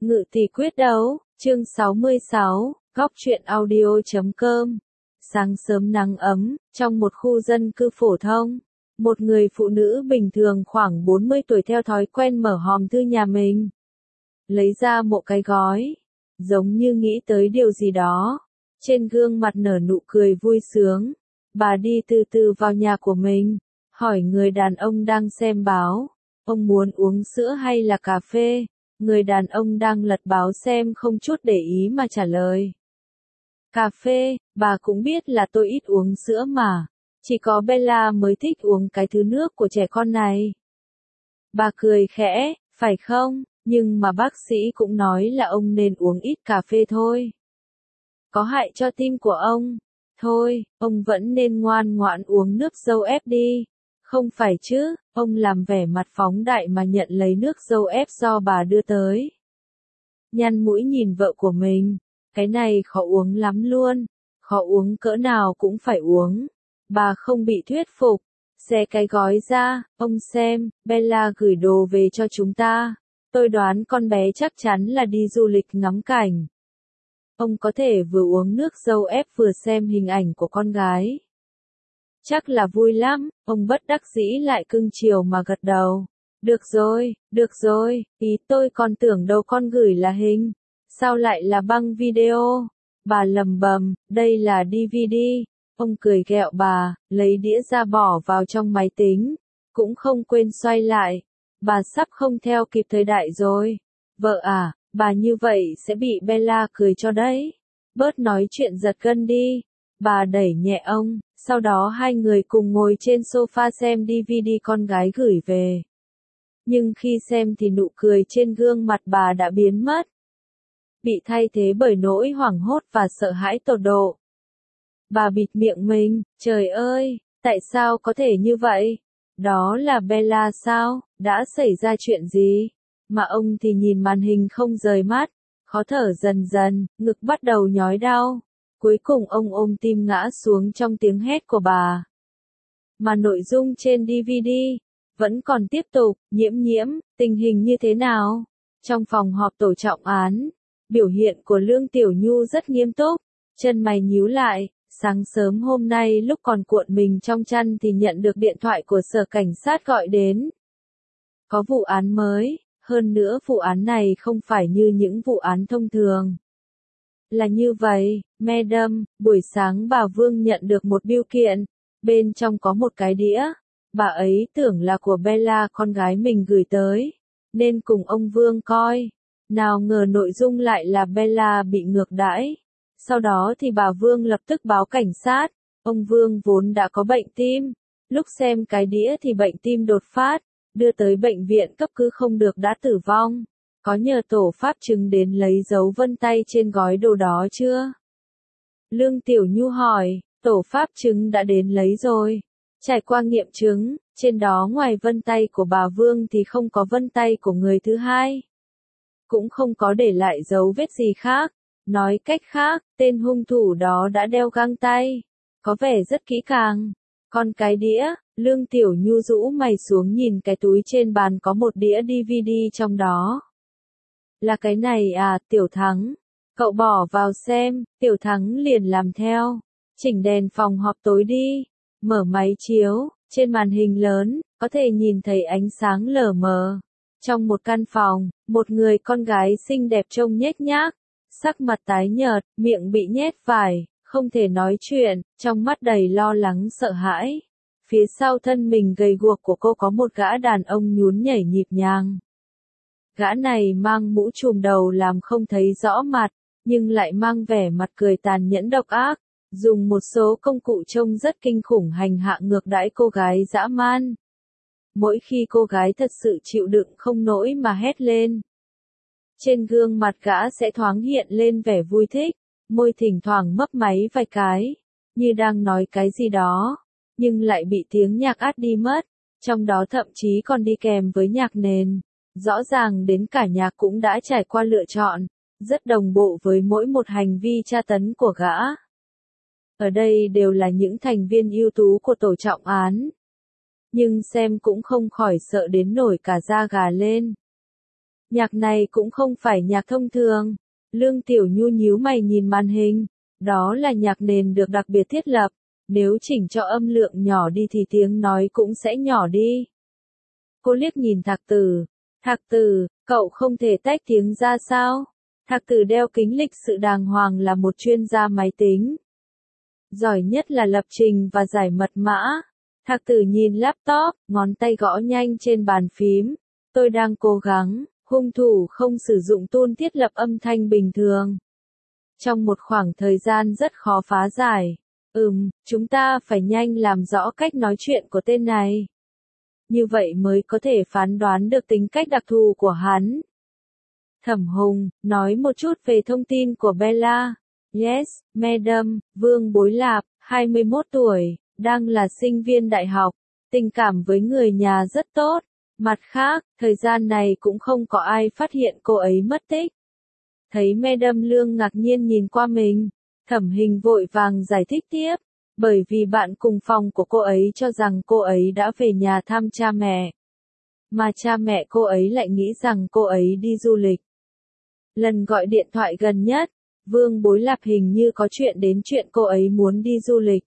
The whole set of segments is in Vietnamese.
Ngự tỷ quyết đấu, chương 66, góc truyện audio.com. Sáng sớm nắng ấm, trong một khu dân cư phổ thông, một người phụ nữ bình thường khoảng 40 tuổi theo thói quen mở hòm thư nhà mình. Lấy ra một cái gói, giống như nghĩ tới điều gì đó. Trên gương mặt nở nụ cười vui sướng, bà đi từ từ vào nhà của mình, hỏi người đàn ông đang xem báo, ông muốn uống sữa hay là cà phê? Người đàn ông đang lật báo xem không chút để ý mà trả lời. Cà phê, bà cũng biết là tôi ít uống sữa mà. Chỉ có Bella mới thích uống cái thứ nước của trẻ con này. Bà cười khẽ, phải không? Nhưng mà bác sĩ cũng nói là ông nên uống ít cà phê thôi. Có hại cho tim của ông. Thôi, ông vẫn nên ngoan ngoãn uống nước dâu ép đi. Không phải chứ, ông làm vẻ mặt phóng đại mà nhận lấy nước dâu ép do bà đưa tới. Nhăn mũi nhìn vợ của mình, cái này khó uống lắm luôn, khó uống cỡ nào cũng phải uống. Bà không bị thuyết phục, xé cái gói ra, ông xem, Bella gửi đồ về cho chúng ta. Tôi đoán con bé chắc chắn là đi du lịch ngắm cảnh. Ông có thể vừa uống nước dâu ép vừa xem hình ảnh của con gái. Chắc là vui lắm, ông bất đắc dĩ lại cưng chiều mà gật đầu. Được rồi, ý tôi còn tưởng đâu con gửi là hình. Sao lại là băng video? Bà lầm bầm, đây là DVD. Ông cười ghẹo bà, lấy đĩa ra bỏ vào trong máy tính. Cũng không quên xoay lại. Bà sắp không theo kịp thời đại rồi. Vợ à, bà như vậy sẽ bị Bella cười cho đấy. Bớt nói chuyện giật gân đi. Bà đẩy nhẹ ông, sau đó hai người cùng ngồi trên sofa xem DVD con gái gửi về. Nhưng khi xem thì nụ cười trên gương mặt bà đã biến mất. Bị thay thế bởi nỗi hoảng hốt và sợ hãi tột độ. Bà bịt miệng mình, trời ơi, tại sao có thể như vậy? Đó là Bella sao? Đã xảy ra chuyện gì? Mà ông thì nhìn màn hình không rời mắt, khó thở dần dần, ngực bắt đầu nhói đau. Cuối cùng ông ôm tim ngã xuống trong tiếng hét của bà. Mà nội dung trên DVD vẫn còn tiếp tục, Nhiễm, tình hình như thế nào? Trong phòng họp tổ trọng án, biểu hiện của Lương Tiểu Nhu rất nghiêm túc, chân mày nhíu lại, sáng sớm hôm nay lúc còn cuộn mình trong chăn thì nhận được điện thoại của sở cảnh sát gọi đến. Có vụ án mới, hơn nữa vụ án này không phải như những vụ án thông thường. Là như vậy, Madam, buổi sáng bà Vương nhận được một bưu kiện, bên trong có một cái đĩa, bà ấy tưởng là của Bella con gái mình gửi tới, nên cùng ông Vương coi, nào ngờ nội dung lại là Bella bị ngược đãi. Sau đó thì bà Vương lập tức báo cảnh sát, ông Vương vốn đã có bệnh tim, lúc xem cái đĩa thì bệnh tim đột phát, đưa tới bệnh viện cấp cứu không được đã tử vong. Có nhờ tổ pháp chứng đến lấy dấu vân tay trên gói đồ đó chưa? Lương Tiểu Nhu hỏi, tổ pháp chứng đã đến lấy rồi. Trải qua nghiệm chứng, trên đó ngoài vân tay của bà Vương thì không có vân tay của người thứ hai. Cũng không có để lại dấu vết gì khác. Nói cách khác, tên hung thủ đó đã đeo găng tay. Có vẻ rất kỹ càng. Còn cái đĩa, Lương Tiểu Nhu rũ mày xuống nhìn cái túi trên bàn có một đĩa DVD trong đó. Là cái này à, Tiểu Thắng. Cậu bỏ vào xem, Tiểu Thắng liền làm theo. Chỉnh đèn phòng họp tối đi. Mở máy chiếu, trên màn hình lớn, có thể nhìn thấy ánh sáng lờ mờ. Trong một căn phòng, một người con gái xinh đẹp trông nhếch nhác. Sắc mặt tái nhợt, miệng bị nhét vải, không thể nói chuyện, trong mắt đầy lo lắng sợ hãi. Phía sau thân mình gầy guộc của cô có một gã đàn ông nhún nhảy nhịp nhàng. Gã này mang mũ trùm đầu làm không thấy rõ mặt, nhưng lại mang vẻ mặt cười tàn nhẫn độc ác, dùng một số công cụ trông rất kinh khủng hành hạ ngược đãi cô gái dã man. Mỗi khi cô gái thật sự chịu đựng không nổi mà hét lên, trên gương mặt gã sẽ thoáng hiện lên vẻ vui thích, môi thỉnh thoảng mấp máy vài cái, như đang nói cái gì đó, nhưng lại bị tiếng nhạc át đi mất, trong đó thậm chí còn đi kèm với nhạc nền. Rõ ràng đến cả nhạc cũng đã trải qua lựa chọn, rất đồng bộ với mỗi một hành vi tra tấn của gã. Ở đây đều là những thành viên ưu tú của tổ trọng án. Nhưng xem cũng không khỏi sợ đến nổi cả da gà lên. Nhạc này cũng không phải nhạc thông thường. Lương Tiểu Nhu nhíu mày nhìn màn hình. Đó là nhạc nền được đặc biệt thiết lập. Nếu chỉnh cho âm lượng nhỏ đi thì tiếng nói cũng sẽ nhỏ đi. Cô liếc nhìn Thạc Tử. Thạc Tử, cậu không thể tách tiếng ra sao? Thạc Tử đeo kính lịch sự đàng hoàng là một chuyên gia máy tính. Giỏi nhất là lập trình và giải mật mã. Thạc Tử nhìn laptop, ngón tay gõ nhanh trên bàn phím. Tôi đang cố gắng, hung thủ không sử dụng tool thiết lập âm thanh bình thường. Trong một khoảng thời gian rất khó phá giải. Chúng ta phải nhanh làm rõ cách nói chuyện của tên này. Như vậy mới có thể phán đoán được tính cách đặc thù của hắn. Thẩm Hùng, nói một chút về thông tin của Bella. Yes, madam, Vương Bối Lạp, 21 tuổi, đang là sinh viên đại học, tình cảm với người nhà rất tốt. Mặt khác, thời gian này cũng không có ai phát hiện cô ấy mất tích. Thấy Madam Lương ngạc nhiên nhìn qua mình, Thẩm Hình vội vàng giải thích tiếp, bởi vì bạn cùng phòng của cô ấy cho rằng cô ấy đã về nhà thăm cha mẹ. Mà cha mẹ cô ấy lại nghĩ rằng cô ấy đi du lịch. Lần gọi điện thoại gần nhất, Vương Bối Lạp hình như có chuyện đến chuyện cô ấy muốn đi du lịch.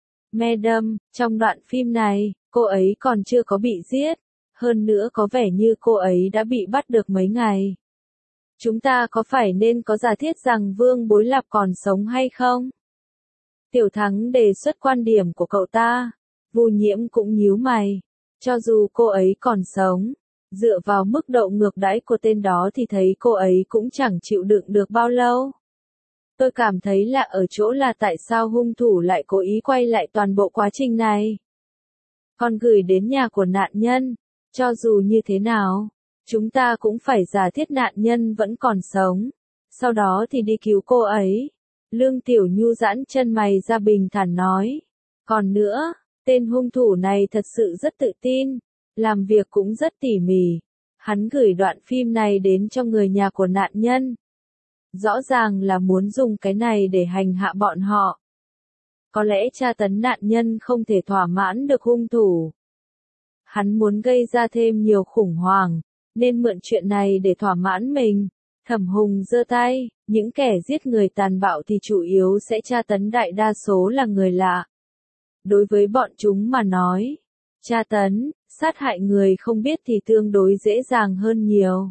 Madam, trong đoạn phim này, cô ấy còn chưa có bị giết, hơn nữa có vẻ như cô ấy đã bị bắt được mấy ngày. Chúng ta có phải nên có giả thiết rằng Vương Bối Lạp còn sống hay không? Tiểu Thắng đề xuất quan điểm của cậu ta. Vu Nhiễm cũng nhíu mày. Cho dù cô ấy còn sống, dựa vào mức độ ngược đãi của tên đó thì thấy cô ấy cũng chẳng chịu đựng được bao lâu. Tôi cảm thấy lạ ở chỗ là tại sao hung thủ lại cố ý quay lại toàn bộ quá trình này. Còn gửi đến nhà của nạn nhân. Cho dù như thế nào, chúng ta cũng phải giả thiết nạn nhân vẫn còn sống. Sau đó thì đi cứu cô ấy. Lương Tiểu Nhu giãn chân mày ra bình thản nói. Còn nữa, tên hung thủ này thật sự rất tự tin, làm việc cũng rất tỉ mỉ. Hắn gửi đoạn phim này đến cho người nhà của nạn nhân. Rõ ràng là muốn dùng cái này để hành hạ bọn họ. Có lẽ tra tấn nạn nhân không thể thỏa mãn được hung thủ. Hắn muốn gây ra thêm nhiều khủng hoảng, nên mượn chuyện này để thỏa mãn mình. Thẩm Hùng giơ tay, những kẻ giết người tàn bạo thì chủ yếu sẽ tra tấn đại đa số là người lạ. Đối với bọn chúng mà nói, tra tấn, sát hại người không biết thì tương đối dễ dàng hơn nhiều.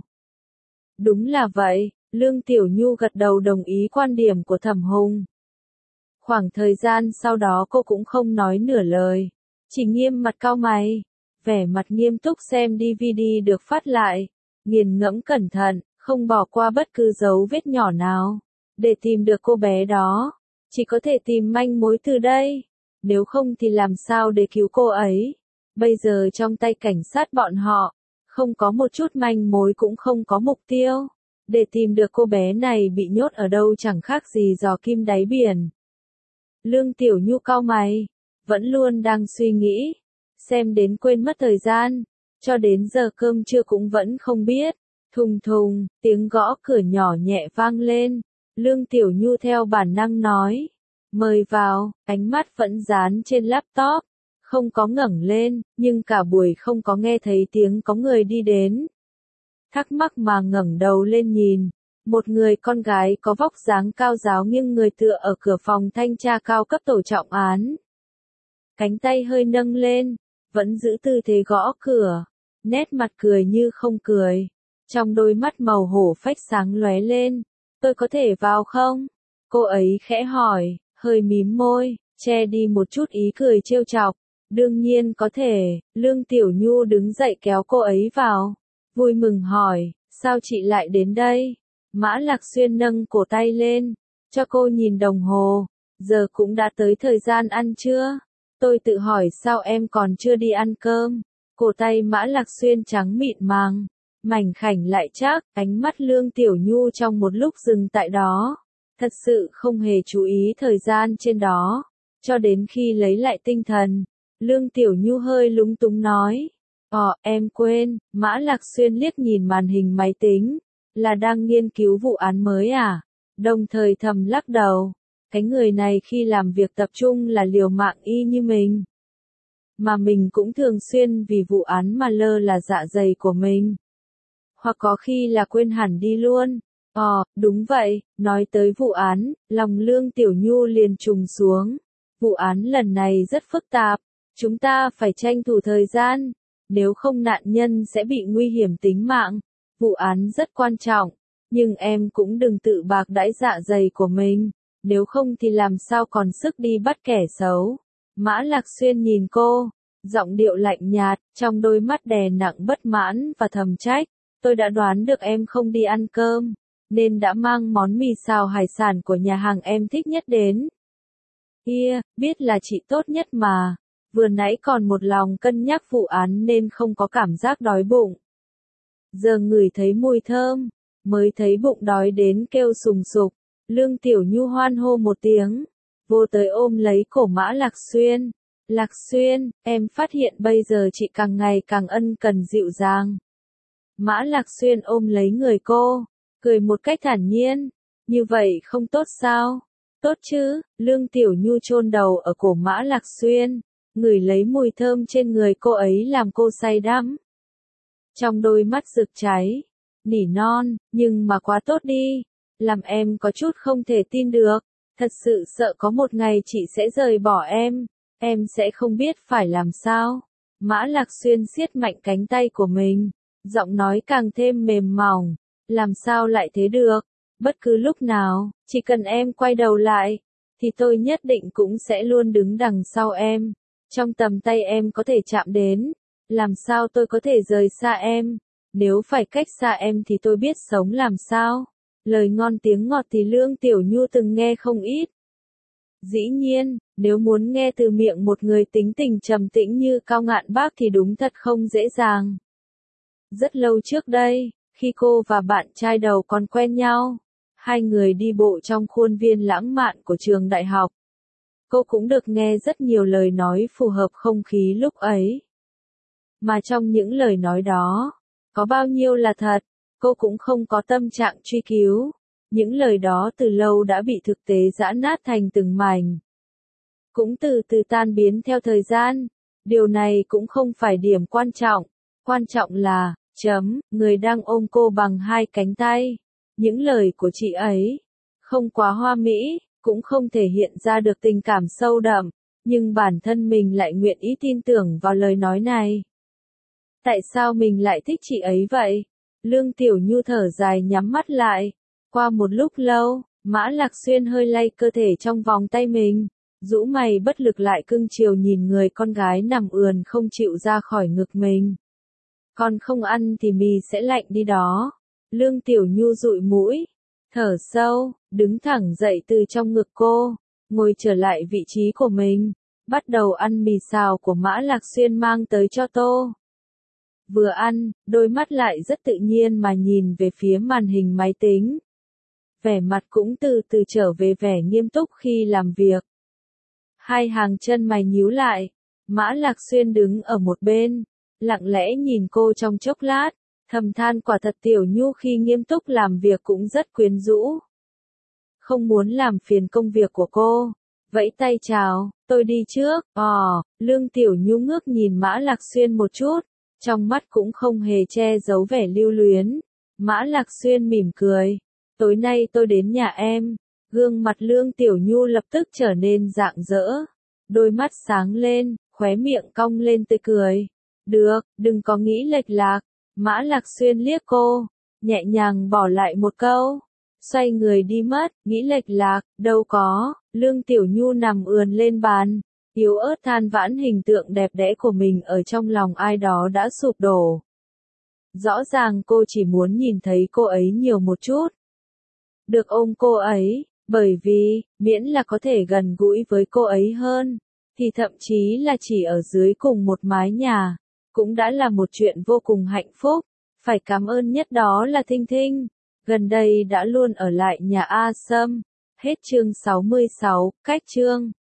Đúng là vậy, Lương Tiểu Nhu gật đầu đồng ý quan điểm của Thẩm Hùng. Khoảng thời gian sau đó cô cũng không nói nửa lời, chỉ nghiêm mặt cau mày, vẻ mặt nghiêm túc xem DVD được phát lại, nghiền ngẫm cẩn thận, không bỏ qua bất cứ dấu vết nhỏ nào. Để tìm được cô bé đó, chỉ có thể tìm manh mối từ đây, nếu không thì làm sao để cứu cô ấy. Bây giờ trong tay cảnh sát bọn họ, không có một chút manh mối cũng không có mục tiêu. Để tìm được cô bé này bị nhốt ở đâu chẳng khác gì giò kim đáy biển. Lương Tiểu Nhu cau mày, vẫn luôn đang suy nghĩ, xem đến quên mất thời gian, cho đến giờ cơm trưa cũng vẫn không biết. Thùng thùng, tiếng gõ cửa nhỏ nhẹ vang lên, Lương Tiểu Nhu theo bản năng nói, mời vào, ánh mắt vẫn dán trên laptop, không có ngẩng lên, nhưng cả buổi không có nghe thấy tiếng có người đi đến. Thắc mắc mà ngẩng đầu lên nhìn, một người con gái có vóc dáng cao ráo nghiêng người tựa ở cửa phòng thanh tra cao cấp tổ trọng án. Cánh tay hơi nâng lên, vẫn giữ tư thế gõ cửa, nét mặt cười như không cười. Trong đôi mắt màu hổ phách sáng lóe lên, tôi có thể vào không? Cô ấy khẽ hỏi, hơi mím môi, che đi một chút ý cười trêu chọc. Đương nhiên có thể, Lương Tiểu Nhu đứng dậy kéo cô ấy vào. Vui mừng hỏi, sao chị lại đến đây? Mã Lạc Xuyên nâng cổ tay lên, cho cô nhìn đồng hồ, giờ cũng đã tới thời gian ăn trưa. Tôi tự hỏi sao em còn chưa đi ăn cơm? Cổ tay Mã Lạc Xuyên trắng mịn màng, mảnh khảnh lại chắc, ánh mắt Lương Tiểu Nhu trong một lúc dừng tại đó. Thật sự không hề chú ý thời gian trên đó, cho đến khi lấy lại tinh thần. Lương Tiểu Nhu hơi lúng túng nói, em quên. Mã Lạc Xuyên liếc nhìn màn hình máy tính, là đang nghiên cứu vụ án mới à? Đồng thời thầm lắc đầu, cái người này khi làm việc tập trung là liều mạng y như mình. Mà mình cũng thường xuyên vì vụ án mà lơ là dạ dày của mình. hoặc có khi là quên hẳn đi luôn. Đúng vậy, nói tới vụ án, lòng Lương Tiểu Nhu liền trùng xuống. Vụ án lần này rất phức tạp, chúng ta phải tranh thủ thời gian, nếu không nạn nhân sẽ bị nguy hiểm tính mạng. Vụ án rất quan trọng, nhưng em cũng đừng tự bạc đãi dạ dày của mình, nếu không thì làm sao còn sức đi bắt kẻ xấu. Mã Lạc Xuyên nhìn cô, giọng điệu lạnh nhạt, trong đôi mắt đè nặng bất mãn và thầm trách, tôi đã đoán được em không đi ăn cơm, nên đã mang món mì xào hải sản của nhà hàng em thích nhất đến. Biết là chị tốt nhất mà, vừa nãy còn một lòng cân nhắc vụ án nên không có cảm giác đói bụng. Giờ ngửi thấy mùi thơm, mới thấy bụng đói đến kêu sùng sục. Lương Tiểu Nhu hoan hô một tiếng, vô tới ôm lấy cổ Mã Lạc Xuyên. Lạc Xuyên, em phát hiện bây giờ chị càng ngày càng ân cần dịu dàng. Mã Lạc Xuyên ôm lấy người cô, cười một cách thản nhiên, như vậy không tốt sao? Tốt chứ, Lương Tiểu Nhu chôn đầu ở cổ Mã Lạc Xuyên, ngửi lấy mùi thơm trên người cô ấy làm cô say đắm. Trong đôi mắt rực cháy, nỉ non, nhưng mà quá tốt đi, làm em có chút không thể tin được, thật sự sợ có một ngày chị sẽ rời bỏ em sẽ không biết phải làm sao. Mã Lạc Xuyên siết mạnh cánh tay của mình, giọng nói càng thêm mềm mỏng, làm sao lại thế được, bất cứ lúc nào, chỉ cần em quay đầu lại, thì tôi nhất định cũng sẽ luôn đứng đằng sau em, trong tầm tay em có thể chạm đến, làm sao tôi có thể rời xa em, nếu phải cách xa em thì tôi biết sống làm sao. Lời ngon tiếng ngọt thì Lương Tiểu Nhu từng nghe không ít. Dĩ nhiên, nếu muốn nghe từ miệng một người tính tình trầm tĩnh như Cao Ngạn Bác thì đúng thật không dễ dàng. Rất lâu trước đây, khi cô và bạn trai đầu còn quen nhau, hai người đi bộ trong khuôn viên lãng mạn của trường đại học. Cô cũng được nghe rất nhiều lời nói phù hợp không khí lúc ấy. Mà trong những lời nói đó, có bao nhiêu là thật, cô cũng không có tâm trạng truy cứu. Những lời đó từ lâu đã bị thực tế giã nát thành từng mảnh. Cũng từ từ tan biến theo thời gian. Điều này cũng không phải điểm quan trọng. Quan trọng là, người đang ôm cô bằng hai cánh tay. Những lời của chị ấy, không quá hoa mỹ, cũng không thể hiện ra được tình cảm sâu đậm, nhưng bản thân mình lại nguyện ý tin tưởng vào lời nói này. Tại sao mình lại thích chị ấy vậy? Lương Tiểu Nhu thở dài nhắm mắt lại. Qua một lúc lâu, Mã Lạc Xuyên hơi lay cơ thể trong vòng tay mình, rũ mày bất lực lại cưng chiều nhìn người con gái nằm ườn không chịu ra khỏi ngực mình. Con không ăn thì mì sẽ lạnh đi đó. Lương Tiểu Nhu dụi mũi, thở sâu, đứng thẳng dậy từ trong ngực cô, ngồi trở lại vị trí của mình, bắt đầu ăn mì xào của Mã Lạc Xuyên mang tới cho tô. Vừa ăn, đôi mắt lại rất tự nhiên mà nhìn về phía màn hình máy tính. Vẻ mặt cũng từ từ trở về vẻ nghiêm túc khi làm việc. Hai hàng chân mày nhíu lại, Mã Lạc Xuyên đứng ở một bên, lặng lẽ nhìn cô trong chốc lát, thầm than quả thật Tiểu Nhu khi nghiêm túc làm việc cũng rất quyến rũ. Không muốn làm phiền công việc của cô, vẫy tay chào, tôi đi trước. Lương Tiểu Nhu ngước nhìn Mã Lạc Xuyên một chút, trong mắt cũng không hề che giấu vẻ lưu luyến. Mã Lạc Xuyên mỉm cười, tối nay tôi đến nhà em. Gương mặt Lương Tiểu Nhu lập tức trở nên rạng rỡ, đôi mắt sáng lên, khóe miệng cong lên tươi cười. Được, đừng có nghĩ lệch lạc. Mã Lạc Xuyên liếc cô, nhẹ nhàng bỏ lại một câu, xoay người đi mất. Nghĩ lệch lạc, đâu có. Lương Tiểu Nhu nằm ườn lên bàn, yếu ớt than vãn hình tượng đẹp đẽ của mình ở trong lòng ai đó đã sụp đổ. Rõ ràng cô chỉ muốn nhìn thấy cô ấy nhiều một chút, được ôm cô ấy, bởi vì, miễn là có thể gần gũi với cô ấy hơn, thì thậm chí là chỉ ở dưới cùng một mái nhà, cũng đã là một chuyện vô cùng hạnh phúc. Phải cảm ơn nhất đó là Thinh Thinh, gần đây đã luôn ở lại nhà A Sâm. Hết chương 66, cách chương.